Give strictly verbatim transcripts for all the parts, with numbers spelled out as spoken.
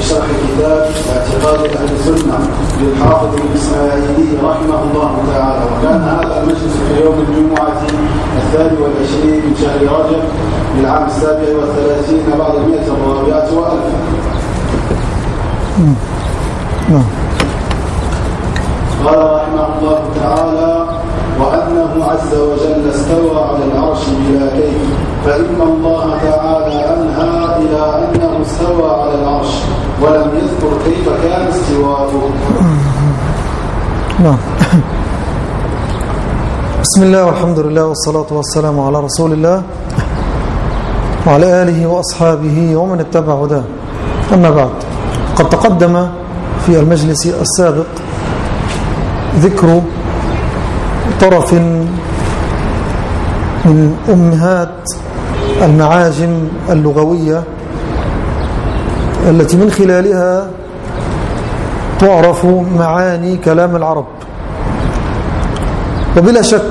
بشرح كتاب اعتقاد أهل السنة للحافظ الإسماعيلي رحمه الله تعالى. وكان هذا المجلس في يوم الجمعة الثاني والعشرين من شهر رجب للعام السابع والثلاثين بعد المئة الرابعة وألف. قال رحمه الله تعالى: وأنه عز وجل استوى على العرش بلا كيف، فإن الله تعالى أنهى إلى أنه استوى على العرش ولم يذكر كيف كان استواؤه. نعم. بسم الله والحمد لله والصلاة والسلام على رسول الله وعلى آله وأصحابه ومن اتبع هداه. أما بعد، قد تقدم في المجلس السابق ذكر طرف من أمهات المعاجم اللغوية التي من خلالها تعرف معاني كلام العرب. وبلا شك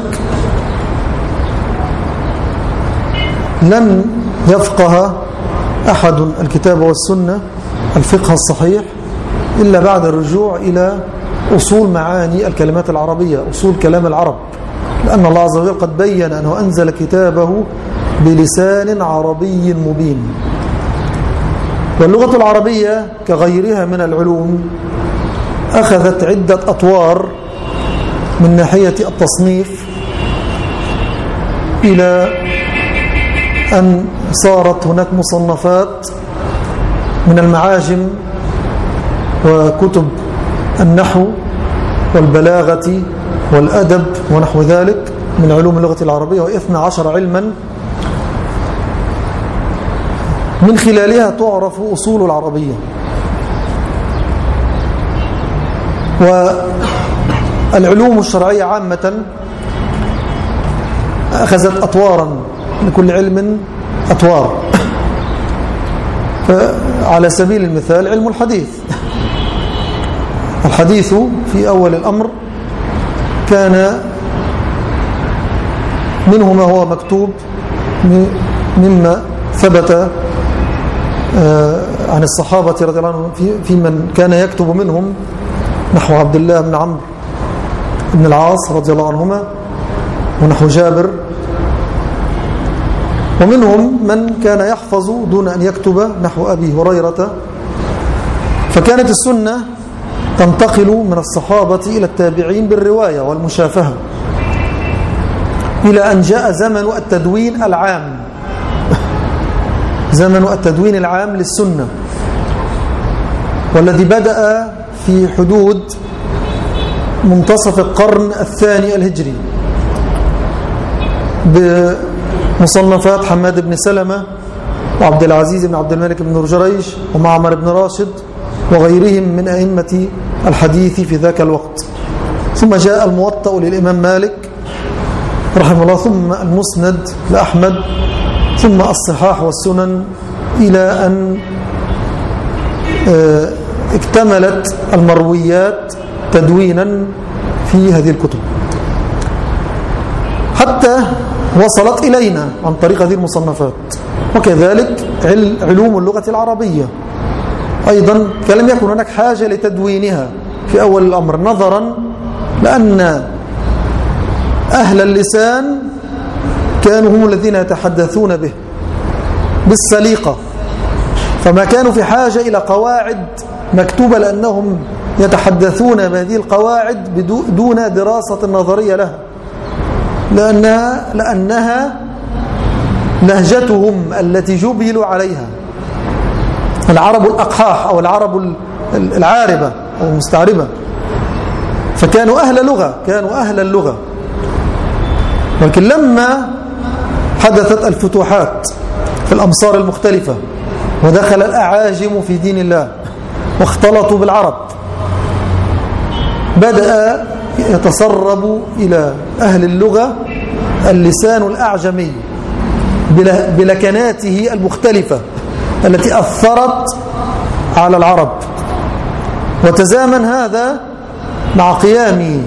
لن يفقه أحد الكتاب والسنة الفقه الصحيح إلا بعد الرجوع إلى أصول معاني الكلمات العربية، أصول كلام العرب، لأن الله عز وجل قد بيّن أنه أنزل كتابه بلسان عربي مبين. واللغة العربية كغيرها من العلوم أخذت عدة أطوار من ناحية التصنيف إلى أن صارت هناك مصنفات من المعاجم وكتب النحو والبلاغة والأدب ونحو ذلك من علوم اللغة العربية، واثنى عشر علما من خلالها تعرف أصول العربية. والعلوم الشرعية عامة أخذت أطوارا، لكل علم أطوار. على سبيل المثال علم الحديث، الحديث في أول الأمر كان منه ما هو مكتوب مما ثبت عن الصحابة رضي الله عنهم في من كان يكتب منهم، نحو عبد الله بن عمرو بن العاص رضي الله عنهما، ونحو جابر، ومنهم من كان يحفظ دون أن يكتب، نحو أبي هريرة. فكانت السنة تنتقل من الصحابة إلى التابعين بالرواية والمشافهة، إلى أن جاء زمن التدوين العام زمن التدوين العام للسنة، والذي بدأ في حدود منتصف القرن الثاني الهجري بمصنفات حماد بن سلمة وعبد العزيز بن عبد الملك بن رجريج ومعمر بن راشد وغيرهم من أئمة الحديث في ذاك الوقت. ثم جاء الموطأ للإمام مالك رحمه الله، ثم المسند لأحمد، ثم الصحاح والسنن، إلى أن اكتملت المرويات تدوينا في هذه الكتب، حتى وصلت إلينا عن طريق هذه المصنفات. وكذلك علوم اللغة العربية أيضا كلم يكن هناك حاجة لتدوينها في أول الأمر، نظرا لأن أهل اللسان كانوا هم الذين يتحدثون به بالسليقة، فما كانوا في حاجة إلى قواعد مكتوبة، لأنهم يتحدثون بهذه القواعد دون دراسة نظرية لها، لأنها, لأنها لهجتهم التي جبلوا عليها، العرب الأقحاح أو العرب العاربة أو المستعربة. فكانوا أهل لغة، كانوا أهل اللغة. ولكن لما حدثت الفتوحات في الأمصار المختلفة ودخل الأعاجم في دين الله واختلطوا بالعرب، بدأ يتسرب إلى أهل اللغة اللسان الأعجمي بلكناته المختلفة التي أثرت على العرب. وتزامن هذا مع قيام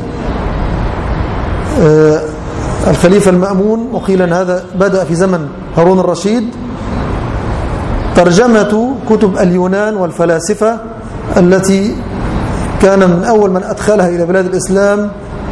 الخليفة المأمون، وقيل أن هذا بدأ في زمن هارون الرشيد، ترجمة كتب اليونان والفلاسفة التي كان من أول من أدخلها إلى بلاد الإسلام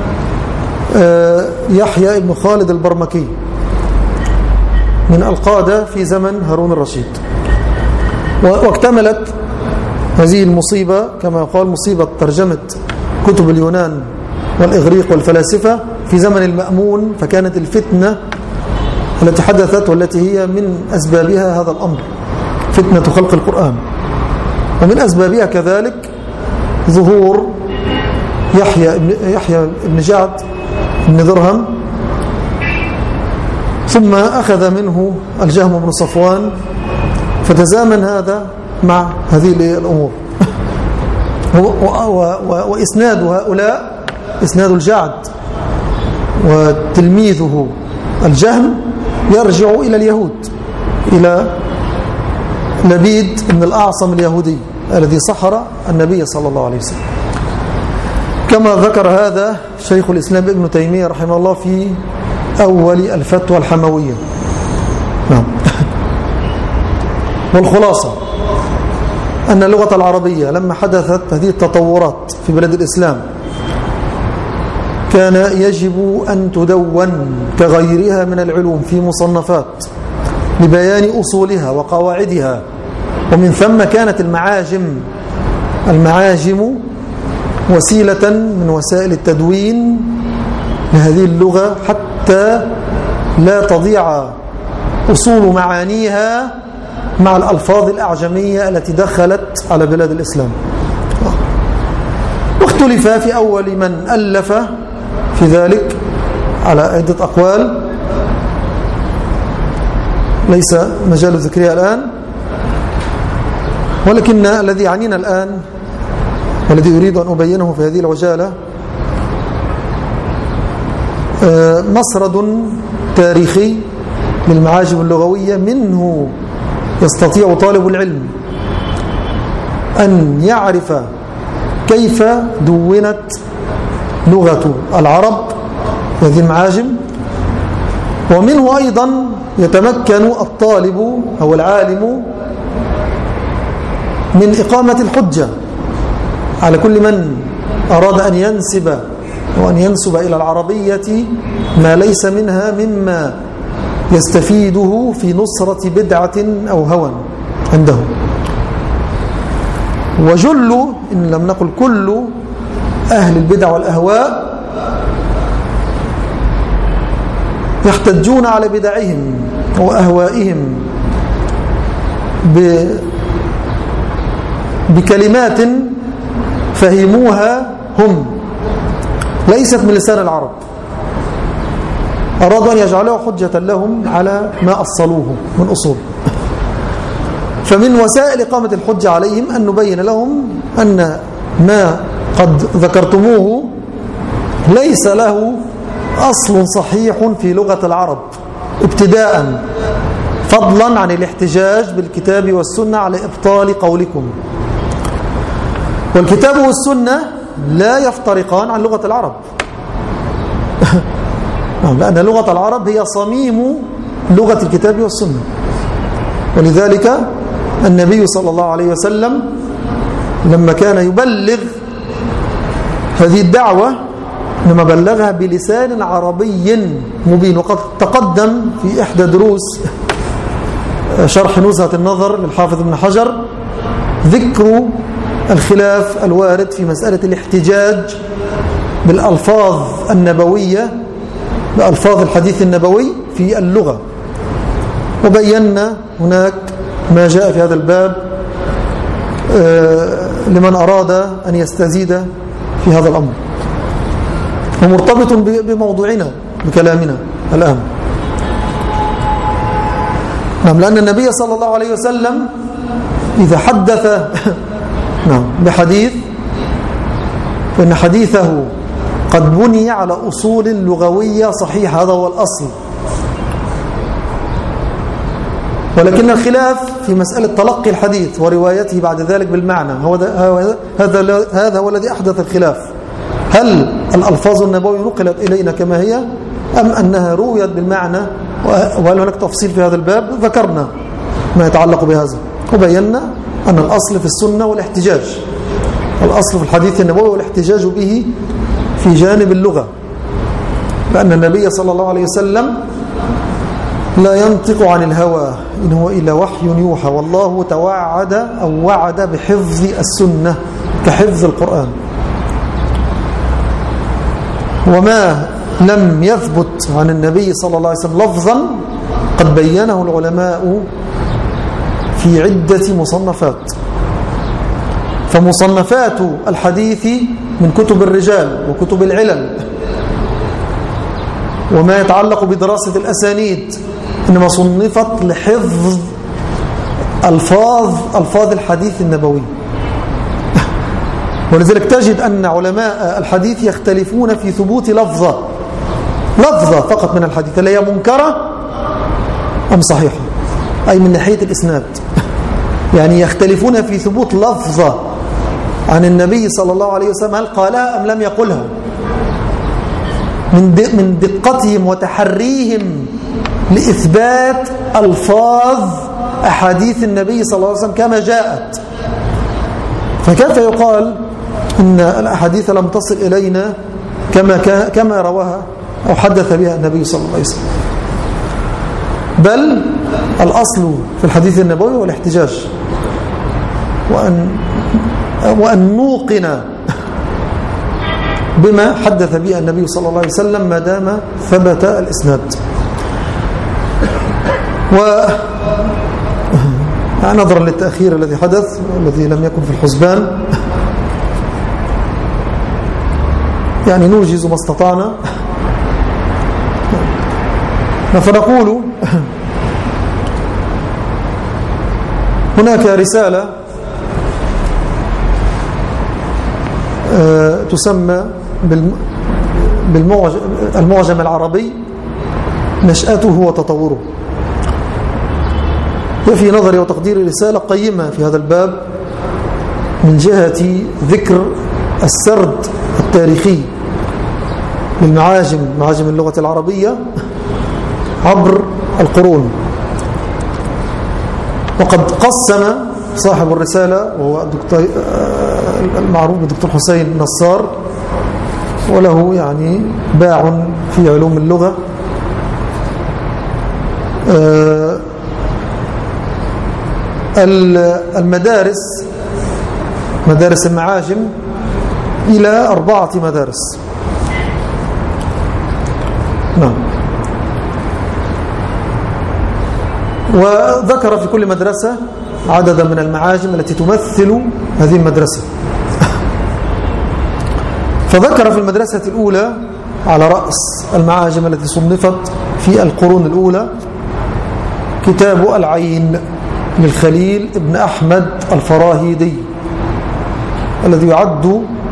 يحيى ابن خالد البرمكي من القادة في زمن هارون الرشيد. واكتملت هذه المصيبة كما يقال مصيبة ترجمة كتب اليونان والإغريق والفلاسفة في زمن المأمون، فكانت الفتنة التي حدثت والتي هي من أسبابها هذا الأمر، فتنة خلق القرآن، ومن أسبابها كذلك ظهور يحيى ابن, يحيى ابن جعد بن درهم، ثم أخذ منه الجهم بن صفوان، فتزامن هذا مع هذه الأمور. وإسناد هؤلاء إسناد الجعد وتلميذه الجهم يرجع إلى اليهود، إلى لبيد بن الأعصم اليهودي الذي سحر النبي صلى الله عليه وسلم، كما ذكر هذا شيخ الإسلام ابن تيمية رحمه الله في أول الفتوى الحموية. نعم. والخلاصة أن اللغة العربية لما حدثت هذه التطورات في بلاد الإسلام كان يجب أن تدون كغيرها من العلوم في مصنفات لبيان أصولها وقواعدها، ومن ثم كانت المعاجم المعاجم وسيلة من وسائل التدوين لهذه اللغة حتى لا تضيع أصول معانيها مع الألفاظ الأعجمية التي دخلت على بلاد الإسلام. واختلف في أول من ألف في ذلك على عدة أقوال ليس مجال ذكرها الآن، ولكن الذي يعنينا الآن والذي أريد أن أبينه في هذه العجالة مسرد تاريخي للمعاجم اللغوية، منه يستطيع طالب العلم أن يعرف كيف دونت لغة العرب هذه المعاجم، ومنه أيضا يتمكن الطالب أو العالم من إقامة الحجة على كل من أراد أن ينسب وأن ينسب إلى العربية ما ليس منها مما يستفيده في نصرة بدعة أو هوى عنده. وجل إن لم نقل كل أهل البدع والأهواء يحتجون على بدعهم وأهوائهم بكلمات فهموها هم ليست من لسان العرب، أرادوا أن يجعلوها حجة لهم على ما أصلوه من أصول. فمن وسائل إقامة الحجة عليهم أن نبين لهم أن ما قد ذكرتموه ليس له أصل صحيح في لغة العرب ابتداء، فضلا عن الاحتجاج بالكتاب والسنة على إبطال قولكم. والكتاب والسنة لا يفترقان عن لغة العرب لأن لغة العرب هي صميم لغة الكتاب والسنة. ولذلك النبي صلى الله عليه وسلم لما كان يبلغ هذه الدعوة لما بلغها بلسان عربي مبين، وقد تقدم في إحدى دروس شرح نزهة النظر للحافظ ابن حجر ذكر الخلاف الوارد في مسألة الاحتجاج بالألفاظ النبوية بألفاظ الحديث النبوي في اللغة، وبينا هناك ما جاء في هذا الباب لمن أراد أن يستزيد في هذا الأمر، ومرتبط بموضوعنا بكلامنا الآن. نعم، لأن النبي صلى الله عليه وسلم إذا حدث نعم بحديث فإن حديثه قد بني على أصول لغوية صحيحة، هذا هو الأصل. ولكن الخلاف في مسألة تلقي الحديث وروايته بعد ذلك بالمعنى، هو هذا هذا هو الذي أحدث الخلاف. هل الألفاظ النبوية نقلت إلينا كما هي أم أنها رويت بالمعنى؟ وهل هناك تفصيل في هذا الباب؟ ذكرنا ما يتعلق بهذا. وبينا أن الأصل في السنة والاحتجاج، الأصل في الحديث النبوي والاحتجاج به في جانب اللغة، لأن النبي صلى الله عليه وسلم لا ينطق عن الهوى إن هو إلا وحي يوحى، والله توعد أو وعد بحفظ السنة كحفظ القرآن. وما لم يثبت عن النبي صلى الله عليه وسلم لفظا قد بينه العلماء في عدة مصنفات. فمصنفات الحديث من كتب الرجال وكتب العلل وما يتعلق بدراسة الأسانيد إنما صنفت لحفظ ألفاظ ألفاظ الحديث النبوي. ولذلك تجد أن علماء الحديث يختلفون في ثبوت لفظة لفظة فقط من الحديث، هل هي منكرة أم صحيحة، أي من ناحية الإسناد. يعني يختلفون في ثبوت لفظة عن النبي صلى الله عليه وسلم هل قالها أم لم يقلها، من دقتهم وتحريهم لإثبات ألفاظ أحاديث النبي صلى الله عليه وسلم كما جاءت. فكيف يقال إن الأحاديث لم تصل إلينا كما كما رواها أو حدث بها النبي صلى الله عليه وسلم؟ بل الأصل في الحديث النبوي هو الاحتجاج، وأن وأن نوقن بما حدث به النبي صلى الله عليه وسلم ما دام ثبت الإسناد. و نظرا للتأخير الذي حدث الذي لم يكن في الحسبان، يعني نوجز ما استطعنا. فنقول هناك رسالة تسمى بالمعجم العربي نشأته وتطوره. وفي نظري وتقديري رسالة قيمة في هذا الباب من جهة ذكر السرد التاريخي للمعاجم معاجم اللغة العربية عبر القرون. وقد قسم صاحب الرسالة وهو الدكتور المعروف بالدكتور حسين نصار، وله يعني باع في علوم اللغة، المدارس مدارس المعاجم إلى أربعة مدارس. نعم. وذكر في كل مدرسة عددا من المعاجم التي تمثل هذه المدرسة. فذكر في المدرسة الأولى على رأس المعاجم التي صنفت في القرون الأولى كتاب العين للخليل ابن أحمد الفراهيدي، الذي يعد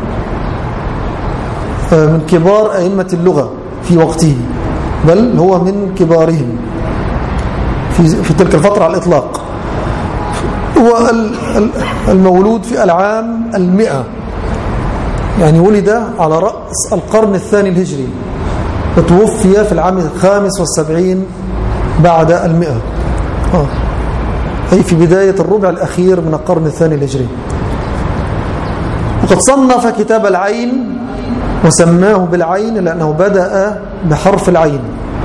من كبار أئمة اللغة في وقته، بل هو من كبارهم في, في تلك الفترة على الإطلاق. هو المولود في العام المئة، يعني ولد على رأس القرن الثاني الهجري، وتوفي في العام الخامس والسبعين بعد المئة، آه. أي في بداية الربع الأخير من القرن الثاني الهجري. وقد صنف كتاب العين وسماه بالعين لأنه بدأ بحرف العين،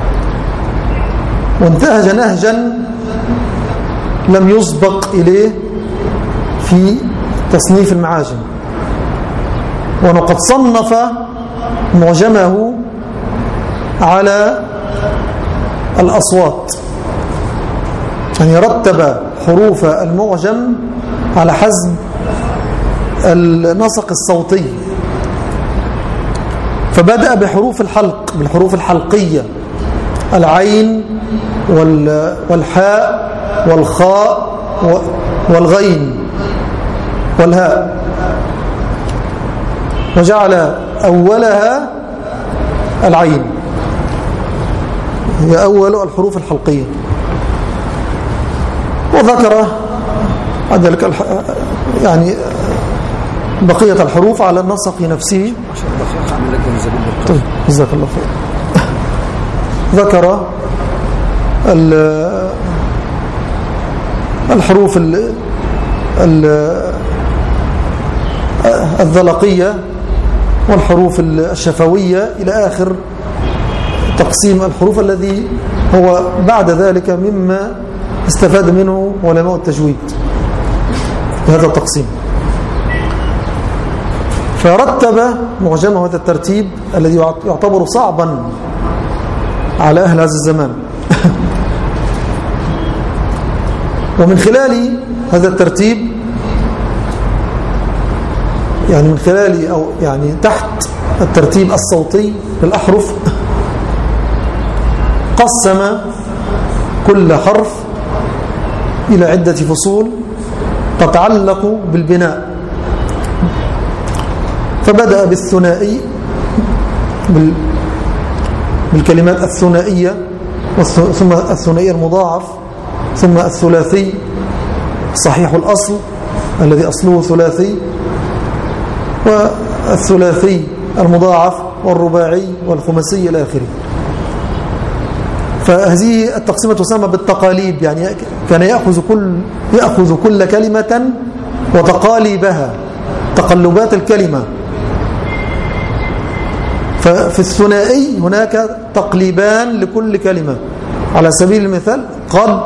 وانتهج نهجا لم يسبق إليه في تصنيف المعاجم. وقد صنف معجمه على الأصوات، يعني رتب حروف المعجم على حسب النسق الصوتي، فبدأ بحروف الحلق بالحروف الحلقية، العين والحاء والخاء والغين والهاء، وجعل أولها العين، هي أول الحروف الحلقية. وذكر ذلك يعني بقية الحروف على النسق نفسه. طيب جزاك الله خير. ذكر الحروف ال ال الذلقية والحروف الشفوية إلى آخر تقسيم الحروف الذي هو بعد ذلك مما استفاد منه علماء التجويد هذا التقسيم. فرتب معجمه هذا الترتيب الذي يعتبر صعبا على أهل هذا الزمان ومن خلال هذا الترتيب يعني من خلال أو يعني تحت الترتيب الصوتي للأحرف قسم كل حرف إلى عدة فصول تتعلق بالبناء. فبدأ بالثنائي بالكلمات الثنائية ثم الثنائي المضاعف ثم الثلاثي صحيح الأصل الذي أصله ثلاثي والثلاثي المضاعف والرباعي والخماسي إلى آخره. فهذه التقسيمة تسمى بالتقاليب يعني كان يأخذ كل يأخذ كل كلمة وتقاليبها تقلبات الكلمة. ففي الثنائي هناك تقليبان لكل كلمة على سبيل المثال قد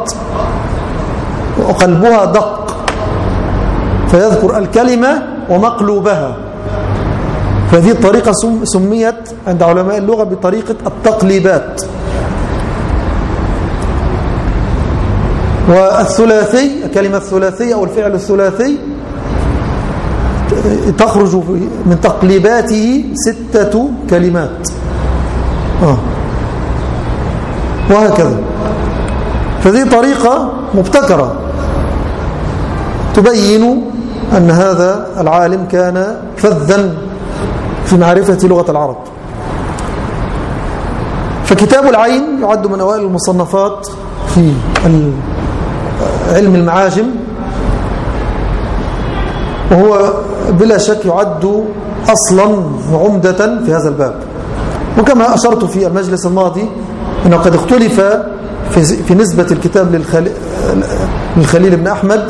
وقلبها دق فيذكر الكلمة ومقلوبها. فهذه الطريقة سميت عند علماء اللغة بطريقة التقليبات. والثلاثي الكلمة الثلاثية أو الفعل الثلاثي تخرج من تقليباته ستة كلمات آه. وهكذا. فهذه طريقة مبتكرة تبين أن هذا العالم كان فذا في معرفة لغة العرب. فكتاب العين يعد من أوائل المصنفات في علم المعاجم وهو بلا شك يعد أصلا وعمدة في هذا الباب. وكما أشرت في المجلس الماضي أنه قد اختلف في نسبة الكتاب للخليل بن أحمد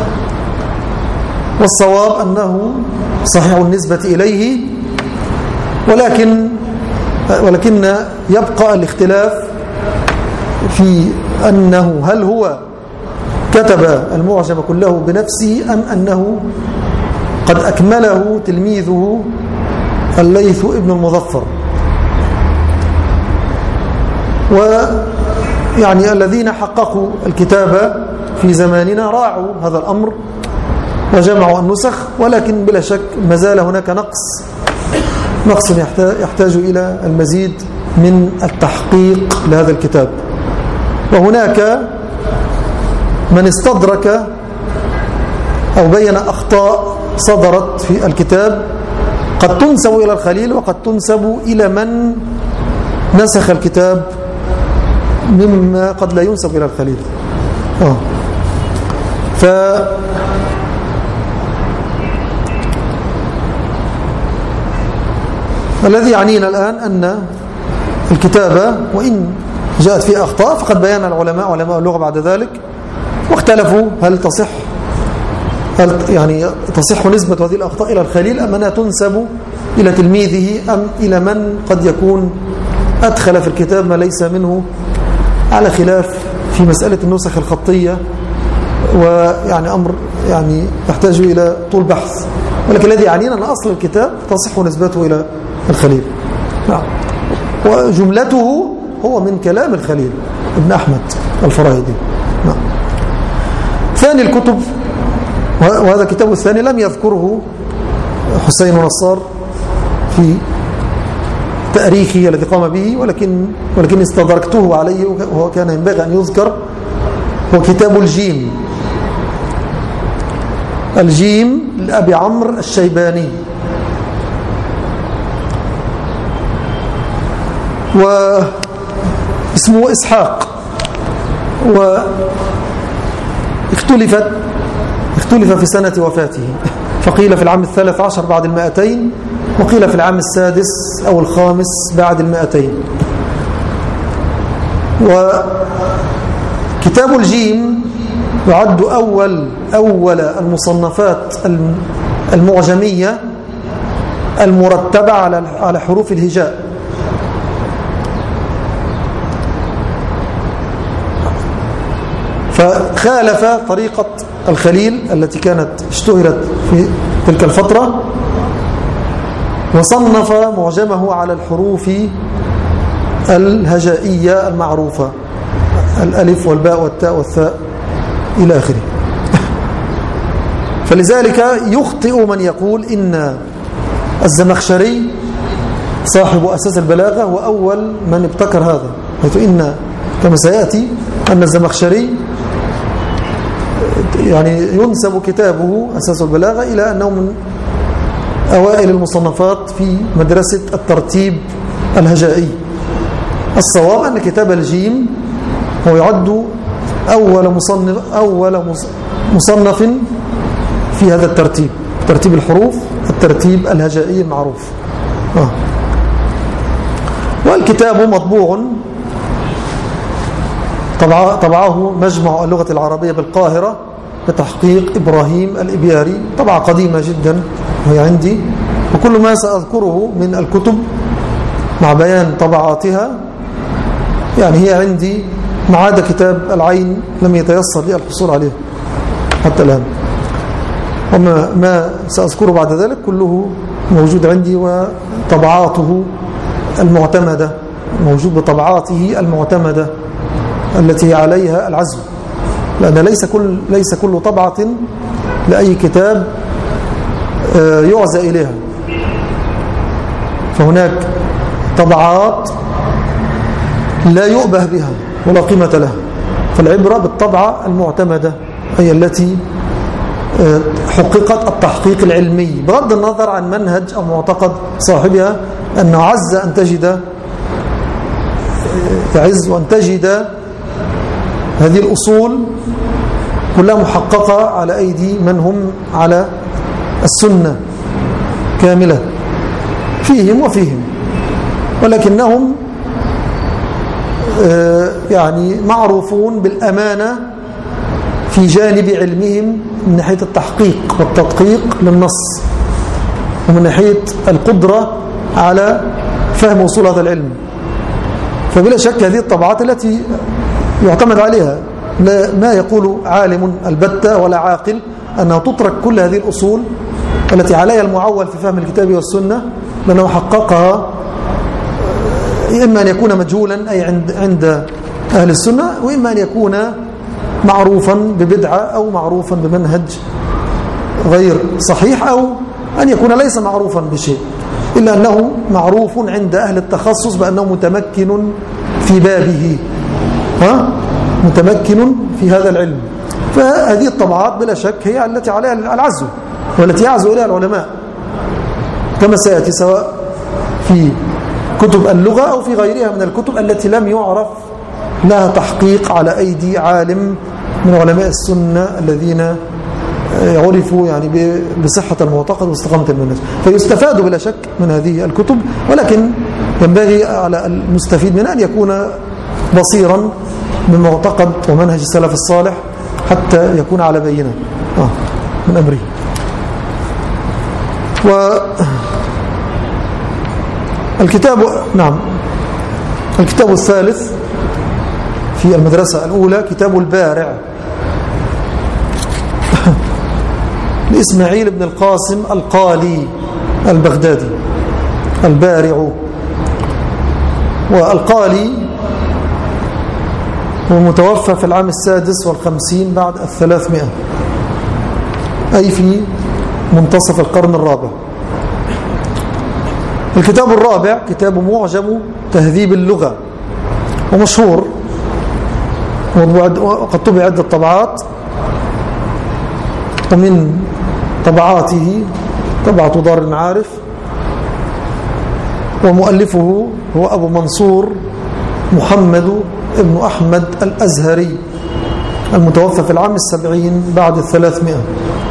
والصواب أنه صحيح النسبة إليه ولكن ولكن يبقى الاختلاف في أنه هل هو كتب المعجم كله بنفسه أم أنه قد أكمله تلميذه الليث ابن المظفر. ويعني الذين حققوا الكتابة في زماننا راعوا هذا الأمر وجمعوا النسخ ولكن بلا شك ما زال هناك نقص نقص يحتاج إلى المزيد من التحقيق لهذا الكتاب. وهناك من استدرك أو بين أخطاء صدرت في الكتاب قد تنسب إلى الخليل وقد تنسب إلى من نسخ الكتاب مما قد لا ينسب إلى الخليل. آه. ف الذي يعنينا الآن أن الكتابة وإن جاءت فيها أخطاء فقد بيان العلماء علماء اللغة بعد ذلك واختلفوا هل تصح هل يعني تصح نسبة هذه الأخطاء إلى الخليل أم أنها تنسب إلى تلميذه أم إلى من قد يكون أدخل في الكتاب ما ليس منه، على خلاف في مسألة النسخ الخطية ويعني أمر يعني يحتاج إلى طول بحث. ولكن الذي يعنينا أن أصل الكتاب تصح نسبته إلى الخليل نعم. وجملته هو من كلام الخليل ابن أحمد الفراهيدي نعم. ثاني الكتب وهذا الكتاب الثاني لم يذكره حسين نصار في تأريخه الذي قام به ولكن ولكن استدركته عليه وهو كان ينبغي أن يذكر، هو كتاب الجيم. الجيم لأبي عمرو الشيباني، واسمه إسحاق، واختلفت اختلف في سنة وفاته، فقيل في العام الثالث عشر بعد المائتين وقيل في العام السادس أو الخامس بعد المائتين. وكتاب الجيم يعد أول أول المصنفات المعجمية المرتبة على على حروف الهجاء. فخالف طريقة الخليل التي كانت اشتهرت في تلك الفترة، وصنف معجمه على الحروف الهجائية المعروفة، الألف والباء والتاء والثاء إلى آخره. فلذلك يخطئ من يقول إن الزمخشري صاحب أساس البلاغة هو أول من ابتكر هذا، حيث إن كما سيأتي أن الزمخشري يعني ينسب كتابه أساس البلاغة إلى أنه من أوائل المصنفات في مدرسة الترتيب الهجائي. الصواب أن كتاب الجيم هو يعد أول مصنف أول مصنف في هذا الترتيب، ترتيب الحروف، الترتيب الهجائي المعروف. آه. والكتاب مطبوع، طبعه مجمع اللغة العربية بالقاهرة بتحقيق إبراهيم الإبياري، طبعة قديمة جدا وهي عندي، وكل ما سأذكره من الكتب مع بيان طبعاتها يعني هي عندي، ما عدا كتاب العين لم يتيسر لي الحصول عليه حتى الآن، وما ما سأذكره بعد ذلك كله موجود عندي، وطبعاته المعتمدة موجود بطبعاته المعتمدة التي عليها العزم، لأن ليس كل ليس كل طبعة لأي كتاب يعزى إليها، فهناك طبعات لا يؤبه بها ولا قيمة لها، فالعبرة بالطبعة المعتمدة أي التي حققت التحقيق العلمي بغض النظر عن منهج أو معتقد صاحبها، أنه عز أن تجد يعز وأن تجد هذه الأصول كلها محققة على أيدي من هم على السنة كاملة فيهم وفيهم، ولكنهم يعني معروفون بالأمانة في جانب علمهم من ناحية التحقيق والتدقيق للنص، ومن ناحية القدرة على فهم أصول هذا العلم. فبلا شك هذه الطبعات التي يعتمد عليها، لا ما يقول عالم البتة ولا عاقل أنه تترك كل هذه الأصول التي عليها المعول في فهم الكتاب والسنة، لأنه حققها إما أن يكون مجهولا أي عند عند أهل السنة، وإما أن يكون معروفا ببدعة أو معروفا بمنهج غير صحيح، أو أن يكون ليس معروفا بشيء، إلا أنه معروف عند أهل التخصص بأنه متمكن في بابه، ها متمكن في هذا العلم. فهذه الطبعات بلا شك هي التي عليها العزو، والتي يعزو إليها العلماء كما سيأتي، سواء في كتب اللغة أو في غيرها من الكتب التي لم يعرف لها تحقيق على أيدي عالم من علماء السنة الذين عرفوا يعني بصحة المعتقد واستقامة المنهج. فيستفاد بلا شك من هذه الكتب، ولكن ينبغي على المستفيد منها أن يكون بصيرا من معتقد ومنهج السلف الصالح حتى يكون على بينة آه من أمره. والكتاب نعم الكتاب الثالث في المدرسة الأولى كتاب البارع لإسماعيل بن القاسم القالي البغدادي، البارع. والقالي هو متوفى في العام السادس والخمسين بعد الثلاثمائة، أي في منتصف القرن الرابع. الكتاب الرابع كتاب معجم تهذيب اللغة، ومشهور وقد طبع عدة طبعات، ومن طبعاته طبعة دار المعارف، ومؤلفه هو أبو منصور محمد ابن أحمد الأزهري المتوفى في العام السبعين بعد الثلاثمائة.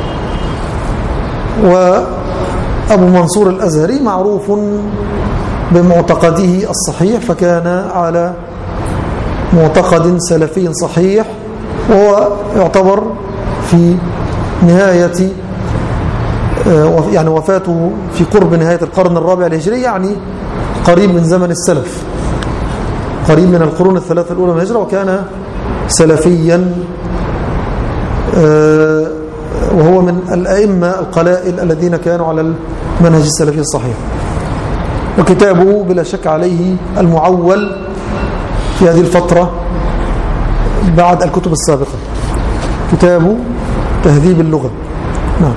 وأبو منصور الأزهري معروف بمعتقده الصحيح، فكان على معتقد سلفي صحيح وهو يعتبر في نهاية يعني وفاته في قرب نهاية القرن الرابع الهجري، يعني قريب من زمن السلف، قريب من القرون الثلاثة الأولى من الهجرة، وكان سلفيا وهو من الأئمة القلائل الذين كانوا على المنهج السلفي الصحيح. وكتابه بلا شك عليه المعول في هذه الفترة بعد الكتب السابقة، كتاب تهذيب اللغة. نعم.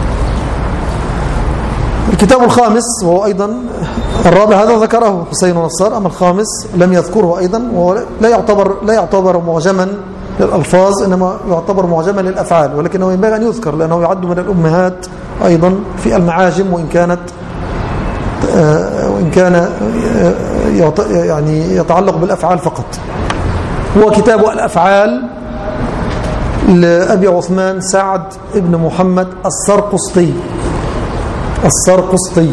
الكتاب الخامس وهو أيضا الرابع، هذا ذكره حسين نصار، أما الخامس لم يذكره أيضا، وهو لا يعتبر لا يعتبر معجما للألفاظ، إنما يعتبر معجما للأفعال، ولكنه ينبغي أن يذكر لأنه يعد من الأمهات أيضا في المعاجم، وإن كانت وإن كان يعني يتعلق بالأفعال فقط. هو كتاب الأفعال لأبي عثمان سعد ابن محمد السرقسطي السرقسطي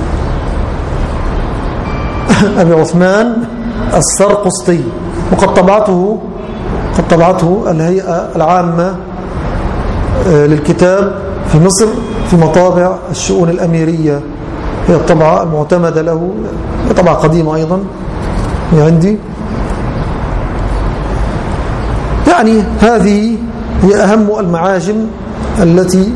أبي عثمان السرقسطي، وقد طبعته قد طبعته الهيئة العامة للكتاب في مصر في مطابع الشؤون الأميرية، هي الطبعة المعتمدة له، طبعة قديمة أيضا هي عندي. يعني هذه هي أهم المعاجم التي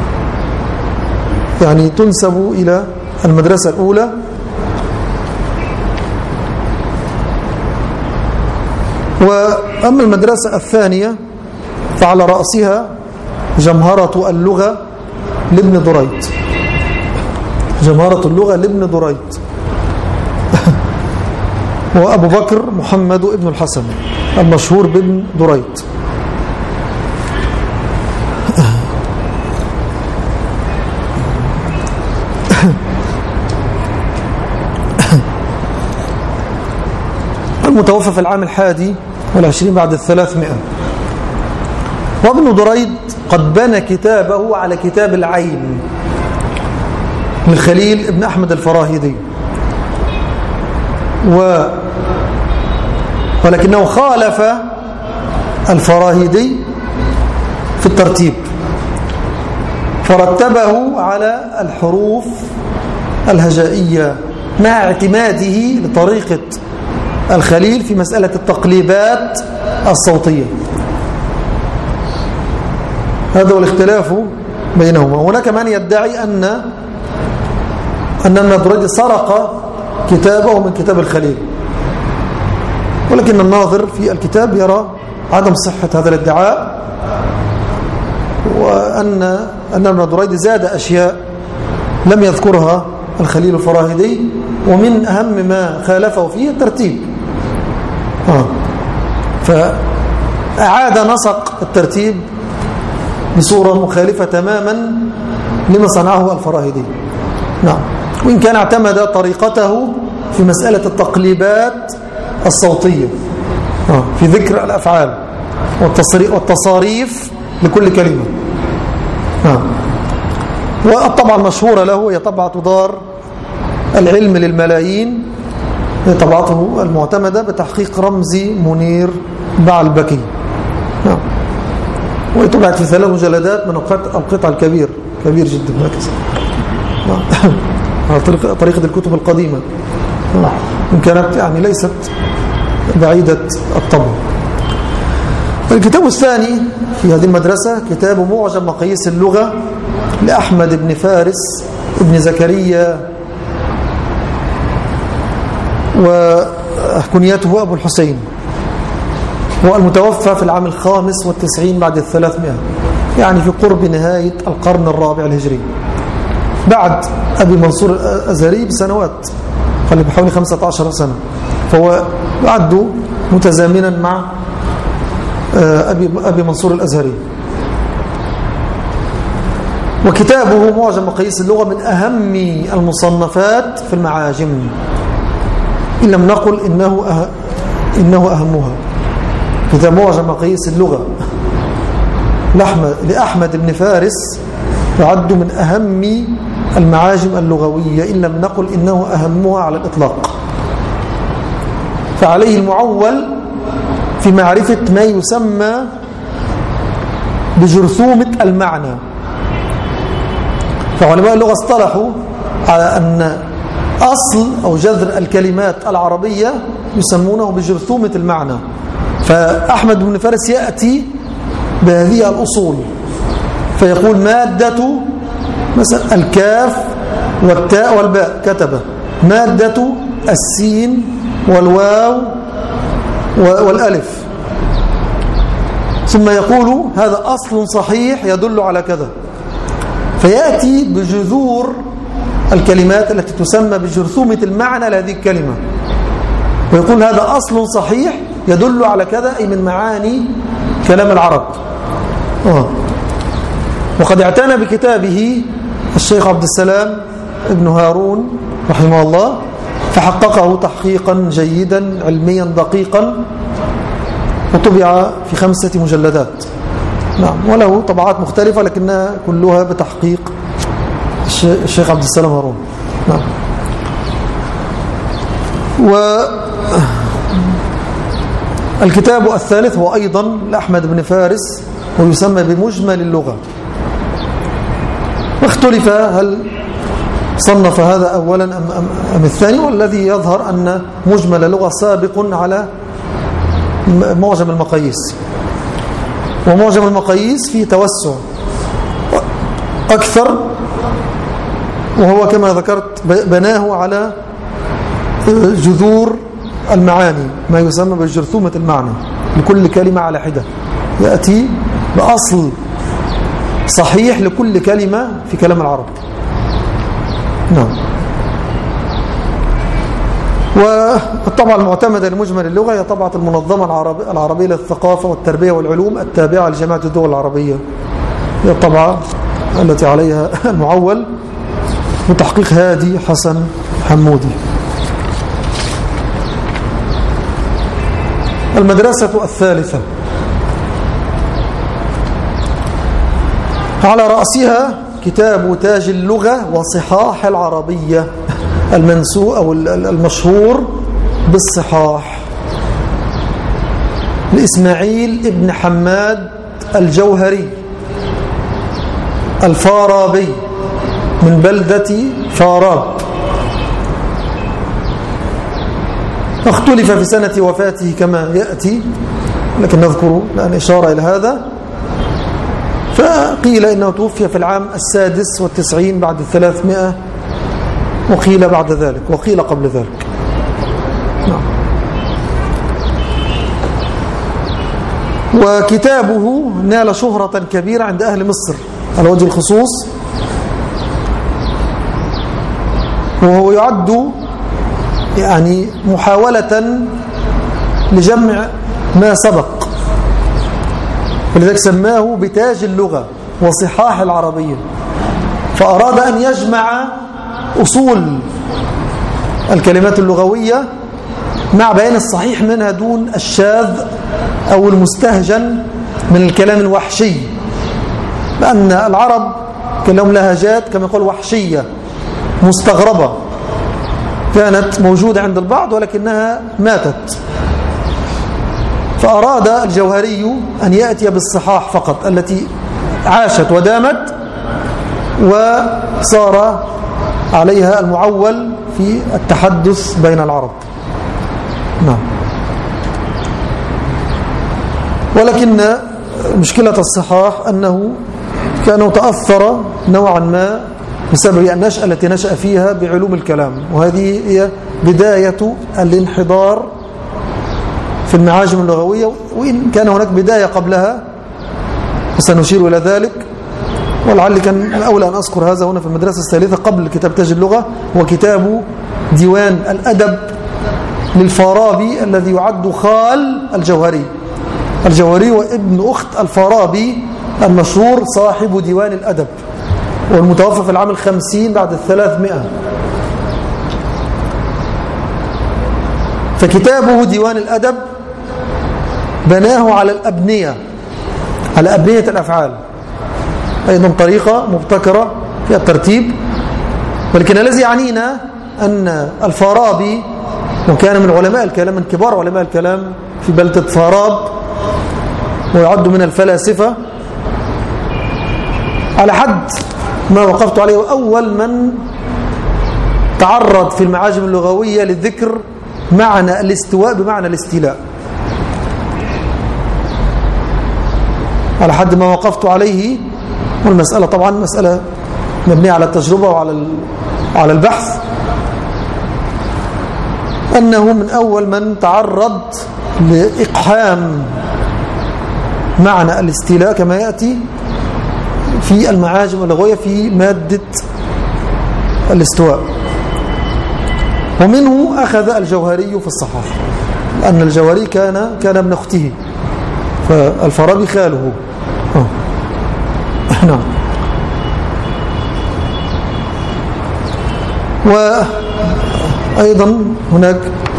يعني تنسب إلى المدرسة الأولى. وأما المدرسة الثانية فعلى رأسها جمهرة اللغة لابن دريد، جمهرة اللغة لابن دريد وأبو بكر محمد ابن الحسن المشهور بابن دريد. المتوفى في العام الحادي والعشرين بعد الثلاثمائة. وابن دريد قد بنى كتابه على كتاب العين للخليل ابن أحمد الفراهيدي، و ولكنه خالف الفراهيدي في الترتيب، فرتبه على الحروف الهجائية مع اعتماده لطريقة الخليل في مسألة التقليبات الصوتية. هذا هو الاختلاف بينهما. هناك من يدعي أن أن ابن دريد سرق كتابه من كتاب الخليل، ولكن الناظر في الكتاب يرى عدم صحة هذا الادعاء، وأن أن ابن دريد زاد أشياء لم يذكرها الخليل الفراهيدي، ومن أهم ما خالفه فيه الترتيب. آه. فأعاد نسق الترتيب بصورة مخالفة تماما لما صنعه الفراهيدي. نعم. وإن كان اعتمد طريقته في مسألة التقليبات الصوتية آه. في ذكر الأفعال والتصاريف لكل كلمة. آه. والطبعة المشهورة له هي طبعة دار العلم للملايين، هي طبعته المعتمدة بتحقيق رمزي منير بعلبكي. نعم. وطبعت في ثلاث مجلدات من القطع الكبير، كبير جدا هكذا. نعم. على طريقة الكتب القديمة، نعم. إن كانت يعني ليست بعيدة الطبع. الكتاب الثاني في هذه المدرسة كتاب معجم مقاييس اللغة لأحمد بن فارس ابن زكريا، وكنيته أبو الحسين، هو المتوفى في العام الخامس والتسعين بعد الثلاثمائة، يعني في قرب نهاية القرن الرابع الهجري، بعد أبي منصور الأزهري بسنوات، قال بحوالي خمسة عشر سنة، فهو يعد متزامنا مع أبي, أبي منصور الأزهري. وكتابه معجم مقاييس اللغة من أهم المصنفات في المعاجم، إن لم نقل إنه, أه إنه أهمها. كتاب معجم مقاييس اللغة لأحمد بن فارس يعد من أهم المعاجم اللغوية، إن لم نقل إنه أهمها على الإطلاق. فعليه المعول في معرفة ما يسمى بجرثومة المعنى. فعلماء اللغة اصطلحوا على أن أصل أو جذر الكلمات العربية يسمونه بجرثومة المعنى. فأحمد بن فارس يأتي بهذه الأصول فيقول مادة مثلا الكاف والتاء والباء كتبه، مادة السين والواو والألف، ثم يقول هذا أصل صحيح يدل على كذا، فيأتي بجذور الكلمات التي تسمى بجرثومة المعنى لهذه الكلمة ويقول هذا أصل صحيح يدل على كذا، أي من معاني كلام العرب. آه. وقد اعتنى بكتابه الشيخ عبد السلام ابن هارون رحمه الله فحققه تحقيقا جيدا علميا دقيقا وطبع في خمسة مجلدات. نعم، وله طبعات مختلفة لكنها كلها بتحقيق الشيخ عبد السلام هارون. نعم. والكتاب الثالث هو أيضا لأحمد بن فارس ويسمى بمجمل اللغة، واختلف هل صنف هذا أولا أم, أم, أم الثاني، والذي يظهر أن مجمل اللغة سابق على معجم المقاييس، ومعجم المقاييس فيه توسع أكثر، وهو كما ذكرت بناه على جذور المعاني ما يسمى بجرثومة المعنى لكل كلمة على حدة، يأتي بأصل صحيح لكل كلمة في كلام العرب. نعم. والطبعة المعتمدة لمجمل اللغة هي طبعة المنظمة العربية, العربية للثقافة والتربية والعلوم التابعة لجامعة الدول العربية، هي الطبعة التي عليها المعول بتحقيق هادي حسن حمودي. المدرسة الثالثة على رأسها كتاب تاج اللغة وصحاح العربية المنسوب أو المشهور بالصحاح لإسماعيل ابن حماد الجوهري الفارابي من بلدة فاراب، اختلف في سنة وفاته كما يأتي لكن نذكر الآن إشارة إلى هذا، فقيل إنه توفي في العام السادس والتسعين بعد الثلاثمائة، وقيل بعد ذلك وقيل قبل ذلك. نعم. وكتابه نال شهرة كبيرة عند أهل مصر على وجه الخصوص، وهو يعد يعني محاولة لجمع ما سبق، ولذلك سماه بتاج اللغة وصحاح العربية، فأراد أن يجمع أصول الكلمات اللغوية مع بيان الصحيح منها دون الشاذ أو المستهجن من الكلام الوحشي، لأن العرب كان لهم لهجات كما يقول وحشية مستغربة كانت موجودة عند البعض ولكنها ماتت، فأراد الجوهري أن يأتي بالصحاح فقط التي عاشت ودامت وصار عليها المعول في التحدث بين العرب. نعم. ولكن مشكلة الصحاح أنه كان تأثر نوعا ما بسبب النشأة التي نشأ فيها بعلوم الكلام، وهذه هي بداية الانحدار في المعاجم اللغوية، وإن كان هناك بداية قبلها وسنشير إلى ذلك، ولعل كان الأولى أن أذكر هذا هنا في المدرسة الثالثة قبل كتاب تاج اللغة، وكتاب ديوان الأدب للفارابي الذي يعد خال الجوهري. الجوهري وابن أخت الفارابي المشهور صاحب ديوان الأدب، والمتوفى في العام الخمسين بعد الثلاثمائة. فكتابه ديوان الأدب بناه على الأبنية، على أبنية الأفعال، أيضا طريقة مبتكرة في الترتيب. ولكن الذي يعنينا أن الفارابي وكان من علماء الكلام، من كبار علماء الكلام في بلدة فاراب، ويعد من الفلاسفة، على حد ما وقفت عليه أول من تعرض في المعاجم اللغوية للذكر معنى الاستواء بمعنى الاستيلاء، على حد ما وقفت عليه. والمسألة طبعا مسألة مبنية على التجربة وعلى على البحث، أنه من أول من تعرض لإقحام معنى الاستيلاء كما يأتي في المعاجم اللغوية في مادة الاستواء. ومنه أخذ الجوهري في الصحاح، لأن الجوهري كان كان ابن أخته، فالفارابي خاله. آه. نعم. وأيضا هناك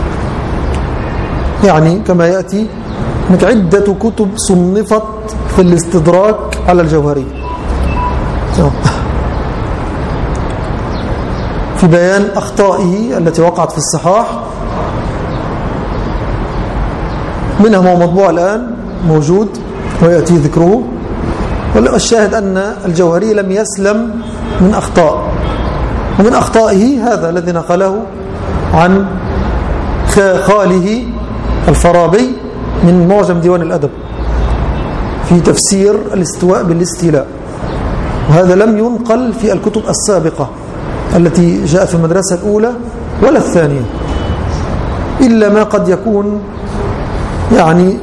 يعني كما يأتي هناك عدة كتب صنفت في الاستدراك على الجوهري في بيان أخطائه التي وقعت في الصحاح، منها ما هو مطبوع الآن موجود ويأتي ذكره. والشاهد أن الجوهري لم يسلم من أخطاء، ومن أخطائه هذا الذي نقله عن خاله الفارابي من معجم ديوان الأدب في تفسير الاستواء بالاستيلاء، وهذا لم ينقل في الكتب السابقة التي جاء في المدرسة الأولى ولا الثانية، إلا ما قد يكون يعني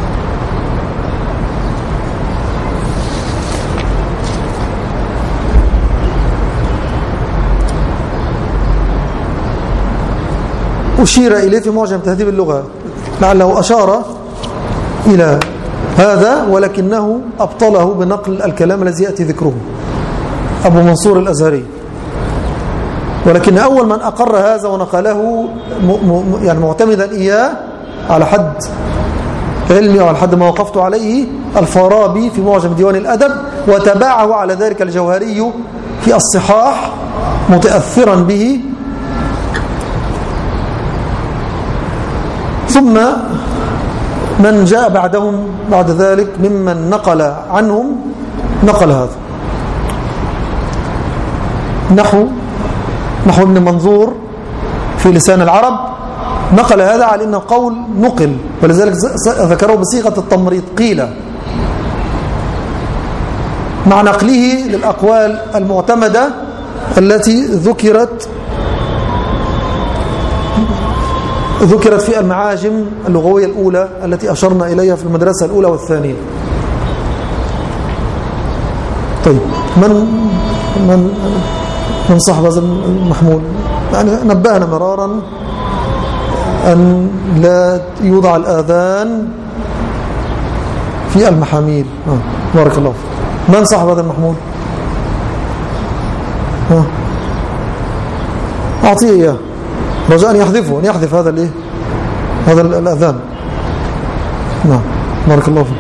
أشير إليه في معجم تهذيب اللغة، لعله أشار إلى هذا ولكنه أبطله بنقل الكلام الذي يأتي ذكره أبو منصور الأزهري. ولكن أول من أقر هذا ونقله يعني معتمدا إياه على حد علمي وعلى حد ما وقفت عليه الفارابي في معجم ديوان الأدب، وتبعه على ذلك الجوهري في الصحاح متأثرا به. ثم من جاء بعدهم بعد ذلك ممن نقل عنهم نقل هذا، نحو نحو ابن منظور في لسان العرب نقل هذا على إنه قول نقل، ولذلك ذكره بصيغة التمريض قيل، مع نقله للأقوال المعتمدة التي ذكرت ذكرت في المعاجم اللغوية الأولى التي أشرنا إليها في المدرسة الأولى والثانية. طيب من من من صاحب هذا المحمول؟ يعني نبهنا مرارا أن لا يوضع الآذان في المحاميل. آه. بارك الله فيك. من صاحب هذا المحمول؟ آه. أعطيه إياه رجاء أن يحذفه، أن يحذف هذا الإيه؟ هذا الأذان. نعم بارك الله فيك.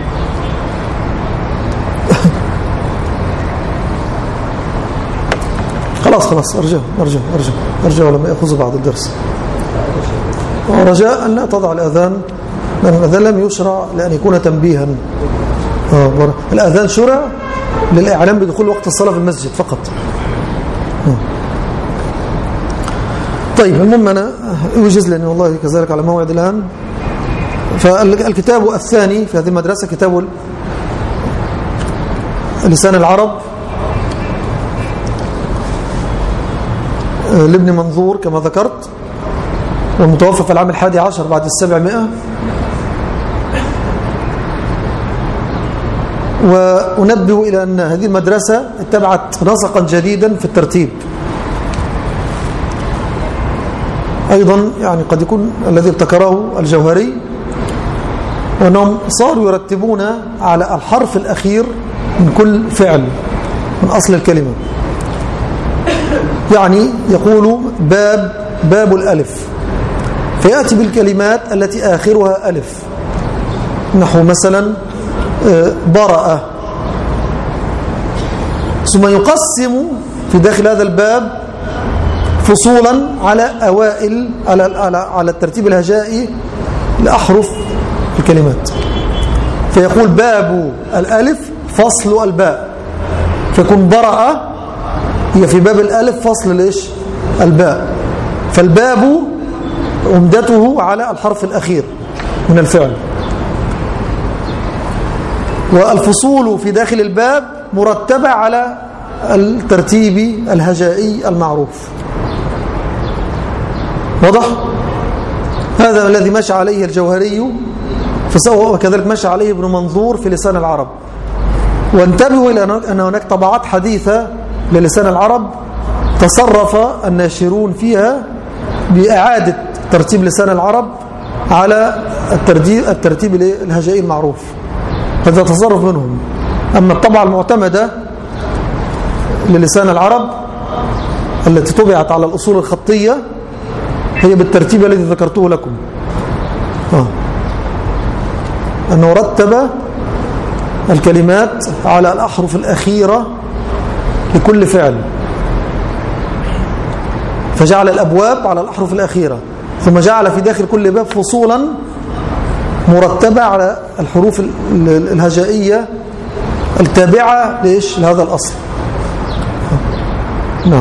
خلاص خلاص أرجع أرجع أرجع أرجع ولما يأخذ بعد الدرس، رجاء أن لا تضع الأذان، لأن الأذان لم يشرع لأن يكون تنبيها. آه الأذان شرع للإعلام بدخول وقت الصلاة في المسجد فقط. آه. طيب المهم أنا أوجز لأني والله كذلك على موعد الآن. فالكتاب الثاني في هذه المدرسة كتاب لسان العرب لابن منظور كما ذكرت، والمتوفى في العام الحادي عشر بعد السبعمائة. وأنبه إلى أن هذه المدرسة اتبعت نسقا جديدا في الترتيب أيضا، يعني قد يكون الذي ابتكره الجوهري، وأنهم صاروا يرتبون على الحرف الأخير من كل فعل من أصل الكلمة. يعني يقول باب باب الألف، فيأتي بالكلمات التي آخرها ألف، نحو مثلا برأ، ثم يقسم في داخل هذا الباب فصولا على أوائل على على على الترتيب الهجائي لأحرف الكلمات، فيقول باب الألف فصل الباء، فيكون برأ هي في باب الألف فصل ليش الباء، فالباب عمدته على الحرف الأخير من الفعل، والفصول في داخل الباب مرتبة على الترتيب الهجائي المعروف. واضح؟ هذا الذي مشى عليه الجوهري فسوى، وكذلك مشى عليه ابن منظور في لسان العرب. وانتبهوا إلى أن هناك طبعات حديثة للسان العرب تصرف الناشرون فيها بإعادة ترتيب لسان العرب على الترتيب, الترتيب الهجائي المعروف، هذا تصرف منهم. أما الطبعة المعتمدة للسان العرب التي طبعت على الأصول الخطية هي بالترتيب الذي ذكرته لكم، آه. أنه رتب الكلمات على الأحرف الأخيرة لكل فعل، فجعل الأبواب على الأحرف الأخيرة، ثم جعل في داخل كل باب فصولا مرتبة على الحروف الهجائية التابعة لإيش لهذا الأصل. نعم.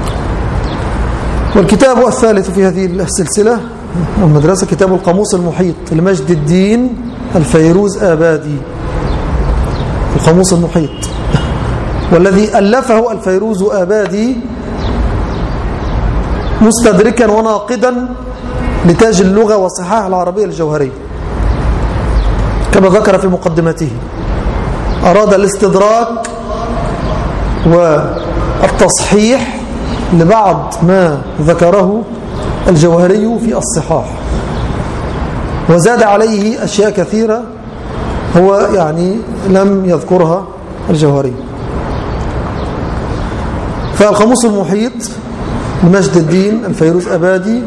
والكتاب الثالث في هذه السلسلة المدرسة كتاب القاموس المحيط لمجد الدين الفيروز آبادي، القاموس المحيط، والذي ألفه الفيروز آبادي مستدركا وناقدا لتاج اللغة وصحاح العربية الجوهري كما ذكر في مقدمته. أراد الاستدراك والتصحيح لبعض ما ذكره الجوهري في الصحاح، وزاد عليه أشياء كثيرة هو يعني لم يذكرها الجوهري. فالقاموس المحيط لمجد الدين الفيروز آبادي،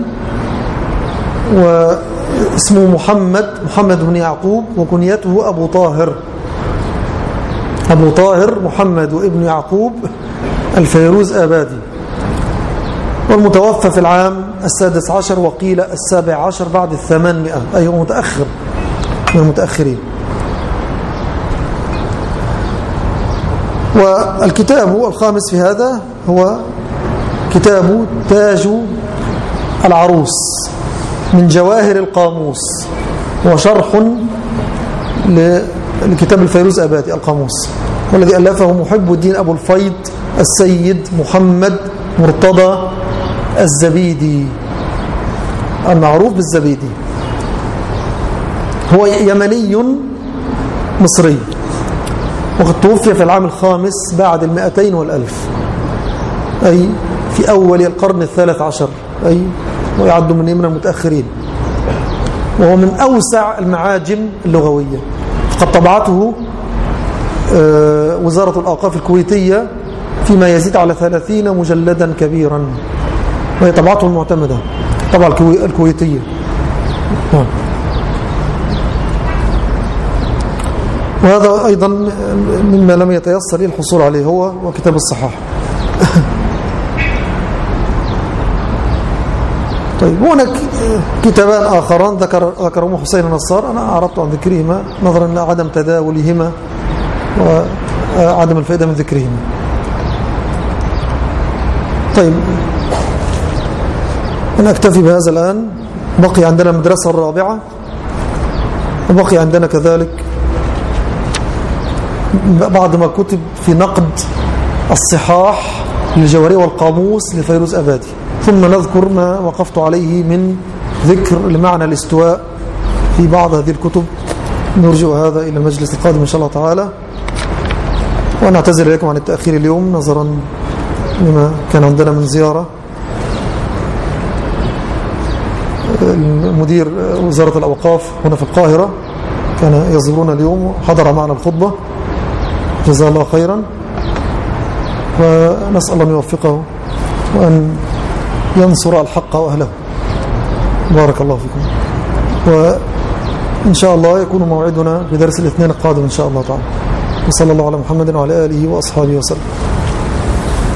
واسمه محمد محمد بن يعقوب، وكنيته أبو طاهر أبو طاهر محمد وابن يعقوب الفيروز آبادي، والمتوفى في العام السادس عشر وقيل السابع عشر بعد الثمانمائة، أي متأخر من المتأخرين. والكتاب الخامس في هذا هو كتاب تاج العروس من جواهر القاموس، وشرح لكتاب الفيروز آبادي القاموس، والذي ألفه محب الدين أبو الفيض السيد محمد مرتضى الزبيدي المعروف بالزبيدي. هو يمني مصري، وقد توفي في العام الخامس بعد المائتين والألف، أي في أول القرن الثالث عشر، أي ويعد من من المتأخرين، وهو من أوسع المعاجم اللغوية. قد طبعته وزارة الأوقاف الكويتية فيما يزيد على ثلاثين مجلدا كبيرا، وهي طبعته المعتمدة طبعة الكويتية. وهذا أيضا مما لم يتيسر لي الحصول عليه، هو وكتاب الصحاح. طيب، هناك كتابان آخران ذكر ذكرهما حسين النصار، أنا أعرضت عن ذكرهما نظرا لعدم تداولهما وعدم الفائدة من ذكرهما. طيب، أنا أكتفي بهذا الآن. بقي عندنا المدرسة الرابعة، وبقي عندنا كذلك بعض ما كتب في نقد الصحاح للجوهري والقاموس لفيروز آبادي، ثم نذكر ما وقفت عليه من ذكر لمعنى الاستواء في بعض هذه الكتب. نرجع هذا إلى المجلس القادم إن شاء الله تعالى، ونعتذر إليكم عن التأخير اليوم نظرا لما كان عندنا من زيارة مدير وزارة الأوقاف هنا في القاهرة، كان يزورون اليوم وحضر معنا الخطبة، جزاه الله خيرا، ونسأل الله أن يوفقه وأن ينصر الحق وأهله. بارك الله فيكم، وإن شاء الله يكون موعدنا بدرس الاثنين القادم إن شاء الله تعالى. وصلى الله على محمد وعلى آله وأصحابه وسلم.